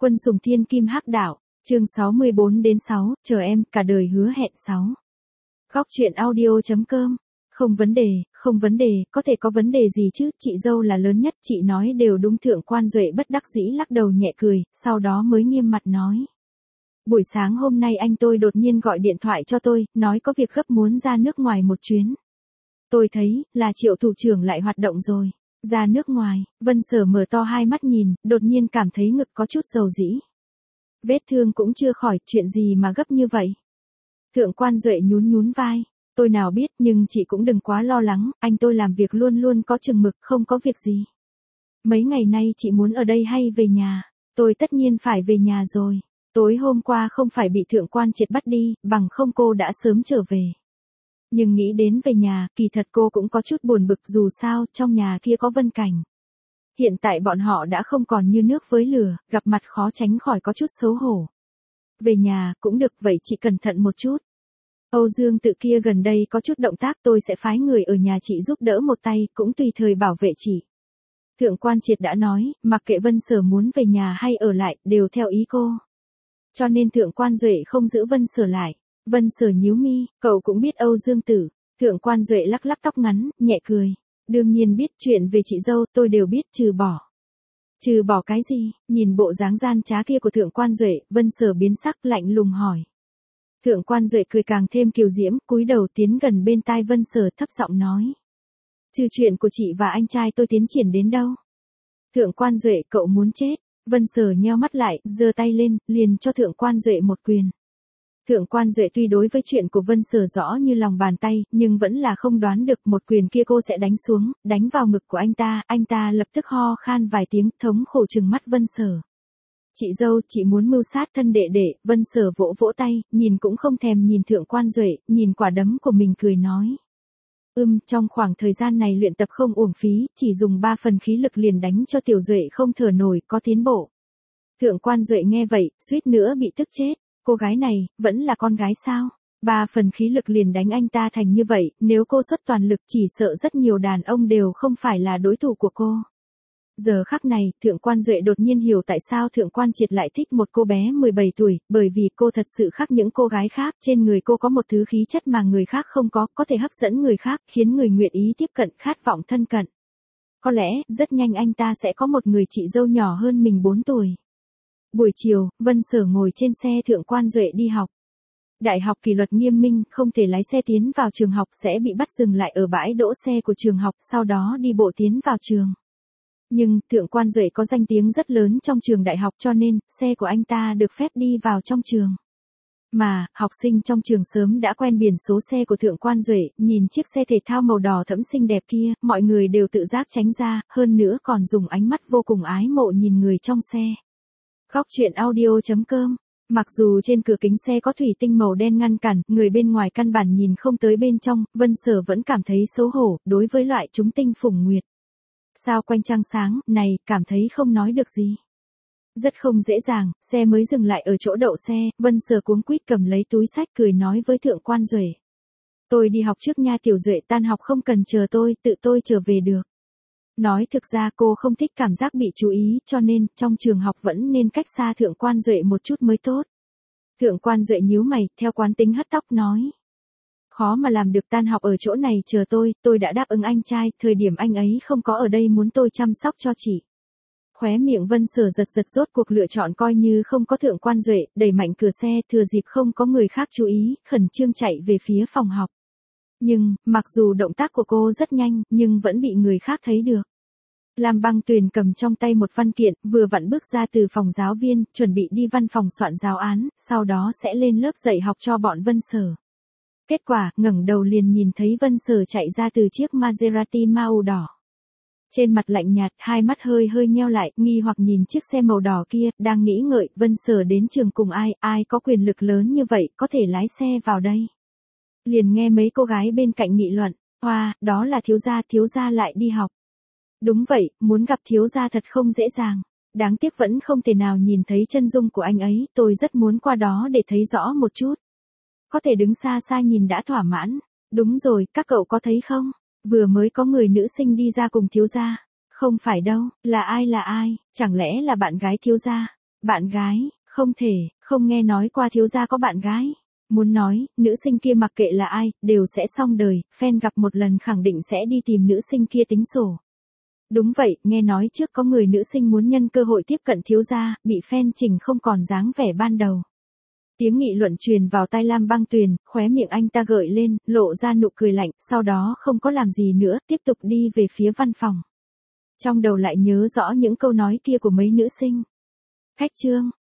Quân sùng thiên kim hắc đạo, chương 64-6, chờ em, cả đời hứa hẹn 6. Góc truyện audio.com. Không vấn đề, có thể có vấn đề gì chứ, chị dâu là lớn nhất, chị nói đều đúng. Thượng quan Duệ bất đắc dĩ lắc đầu nhẹ cười, sau đó mới nghiêm mặt nói. Buổi sáng hôm nay anh tôi đột nhiên gọi điện thoại cho tôi, nói có việc gấp muốn ra nước ngoài một chuyến. Tôi thấy, là Triệu thủ trưởng lại hoạt động rồi. Ra nước ngoài, Vân Sở mở to hai mắt nhìn, đột nhiên cảm thấy ngực có chút dầu dĩ. Vết thương cũng chưa khỏi, chuyện gì mà gấp như vậy? Thượng quan Duệ nhún vai. Tôi nào biết, nhưng chị cũng đừng quá lo lắng, anh tôi làm việc luôn luôn có chừng mực, không có việc gì. Mấy ngày nay chị muốn ở đây hay về nhà? Tôi tất nhiên phải về nhà rồi. Tối hôm qua không phải bị thượng quan triệt bắt đi, bằng không cô đã sớm trở về. Nhưng nghĩ đến về nhà, kỳ thật cô cũng có chút buồn bực, dù sao, trong nhà kia có Vân Cảnh. Hiện tại bọn họ đã không còn như nước với lửa, gặp mặt khó tránh khỏi có chút xấu hổ. Về nhà, cũng được, vậy chị cẩn thận một chút. Âu Dương Tự kia gần đây có chút động tác, tôi sẽ phái người ở nhà chị giúp đỡ một tay, cũng tùy thời bảo vệ chị. Thượng quan triệt đã nói, mặc kệ Vân Sở muốn về nhà hay ở lại, đều theo ý cô. Cho nên thượng quan Duệ không giữ Vân Sở lại. Vân Sở nhíu mi, cậu cũng biết Âu Dương Tử. Thượng quan Duệ lắc lắc tóc ngắn, nhẹ cười. Đương nhiên biết, chuyện về chị dâu tôi đều biết, trừ bỏ. Trừ bỏ cái gì? Nhìn bộ dáng gian trá kia của thượng quan Duệ, Vân Sở biến sắc, lạnh lùng hỏi. Thượng quan Duệ cười càng thêm kiều diễm, cúi đầu tiến gần bên tai Vân Sở, thấp giọng nói. Trừ chuyện của chị và anh trai tôi tiến triển đến đâu? Thượng quan Duệ, cậu muốn chết. Vân Sở nheo mắt lại, giơ tay lên, liền cho thượng quan Duệ một quyền. Thượng quan Duệ tuy đối với chuyện của Vân Sở rõ như lòng bàn tay, nhưng vẫn là không đoán được một quyền kia cô sẽ đánh xuống, đánh vào ngực của anh ta lập tức ho khan vài tiếng, thống khổ trừng mắt Vân Sở. Chị dâu, chị muốn mưu sát thân đệ đệ. Vân Sở vỗ vỗ tay, nhìn cũng không thèm nhìn thượng quan Duệ, nhìn quả đấm của mình cười nói. Trong khoảng thời gian này luyện tập không uổng phí, chỉ dùng 3 phần khí lực liền đánh cho tiểu Duệ không thở nổi, có tiến bộ. Thượng quan Duệ nghe vậy, suýt nữa bị tức chết. Cô gái này, vẫn là con gái sao? 3 phần khí lực liền đánh anh ta thành như vậy, nếu cô xuất toàn lực chỉ sợ rất nhiều đàn ông đều không phải là đối thủ của cô. Giờ khắc này, thượng quan Duệ đột nhiên hiểu tại sao thượng quan triệt lại thích một cô bé 17 tuổi, bởi vì cô thật sự khác những cô gái khác, trên người cô có một thứ khí chất mà người khác không có thể hấp dẫn người khác, khiến người nguyện ý tiếp cận, khát vọng thân cận. Có lẽ, rất nhanh anh ta sẽ có một người chị dâu nhỏ hơn mình 4 tuổi. Buổi chiều, Vân Sở ngồi trên xe thượng quan Duệ đi học. Đại học kỷ luật nghiêm minh, không thể lái xe tiến vào trường học, sẽ bị bắt dừng lại ở bãi đỗ xe của trường học, sau đó đi bộ tiến vào trường. Nhưng, thượng quan Duệ có danh tiếng rất lớn trong trường đại học, cho nên, xe của anh ta được phép đi vào trong trường. Mà, học sinh trong trường sớm đã quen biển số xe của thượng quan Duệ, nhìn chiếc xe thể thao màu đỏ thẫm xinh đẹp kia, mọi người đều tự giác tránh ra, hơn nữa còn dùng ánh mắt vô cùng ái mộ nhìn người trong xe. Góc truyện audio.com. Mặc dù trên cửa kính xe có thủy tinh màu đen ngăn cản, người bên ngoài căn bản nhìn không tới bên trong, Vân Sở vẫn cảm thấy xấu hổ, đối với loại chúng tinh phùng nguyệt. Sao quanh trăng sáng, này, cảm thấy không nói được gì. Rất không dễ dàng, xe mới dừng lại ở chỗ đậu xe, Vân Sở cuống quýt cầm lấy túi sách cười nói với thượng quan Duệ. Tôi đi học trước nha tiểu Duệ, tan học không cần chờ tôi, tự tôi trở về được. Nói thực ra cô không thích cảm giác bị chú ý, cho nên, trong trường học vẫn nên cách xa thượng quan Duệ một chút mới tốt. Thượng quan Duệ nhíu mày, theo quán tính hất tóc nói. Khó mà làm được, tan học ở chỗ này chờ tôi đã đáp ứng anh trai, thời điểm anh ấy không có ở đây muốn tôi chăm sóc cho chị. Khóe miệng Vân Sở giật rốt cuộc lựa chọn coi như không có thượng quan Duệ, đẩy mạnh cửa xe, thừa dịp không có người khác chú ý, khẩn trương chạy về phía phòng học. Nhưng, mặc dù động tác của cô rất nhanh, nhưng vẫn bị người khác thấy được. Lam Băng Tuyền cầm trong tay một văn kiện, vừa vặn bước ra từ phòng giáo viên, chuẩn bị đi văn phòng soạn giáo án, sau đó sẽ lên lớp dạy học cho bọn Vân Sở. Kết quả, ngẩng đầu liền nhìn thấy Vân Sở chạy ra từ chiếc Maserati màu đỏ. Trên mặt lạnh nhạt, hai mắt hơi nheo lại, nghi hoặc nhìn chiếc xe màu đỏ kia, đang nghĩ ngợi, Vân Sở đến trường cùng ai có quyền lực lớn như vậy, có thể lái xe vào đây. Liền nghe mấy cô gái bên cạnh nghị luận, wow, đó là thiếu gia lại đi học. Đúng vậy, muốn gặp thiếu gia thật không dễ dàng. Đáng tiếc vẫn không thể nào nhìn thấy chân dung của anh ấy, tôi rất muốn qua đó để thấy rõ một chút. Có thể đứng xa xa nhìn đã thỏa mãn. Đúng rồi, các cậu có thấy không? Vừa mới có người nữ sinh đi ra cùng thiếu gia. Không phải đâu, là ai, chẳng lẽ là bạn gái thiếu gia? Bạn gái, không thể, không nghe nói qua thiếu gia có bạn gái. Muốn nói, nữ sinh kia mặc kệ là ai, đều sẽ xong đời, fan gặp một lần khẳng định sẽ đi tìm nữ sinh kia tính sổ. Đúng vậy, nghe nói trước có người nữ sinh muốn nhân cơ hội tiếp cận thiếu gia, bị fan chỉnh không còn dáng vẻ ban đầu. Tiếng nghị luận truyền vào tai Lam Băng Tuyền, khóe miệng anh ta gợi lên, lộ ra nụ cười lạnh, sau đó không có làm gì nữa, tiếp tục đi về phía văn phòng. Trong đầu lại nhớ rõ những câu nói kia của mấy nữ sinh. Khách trương,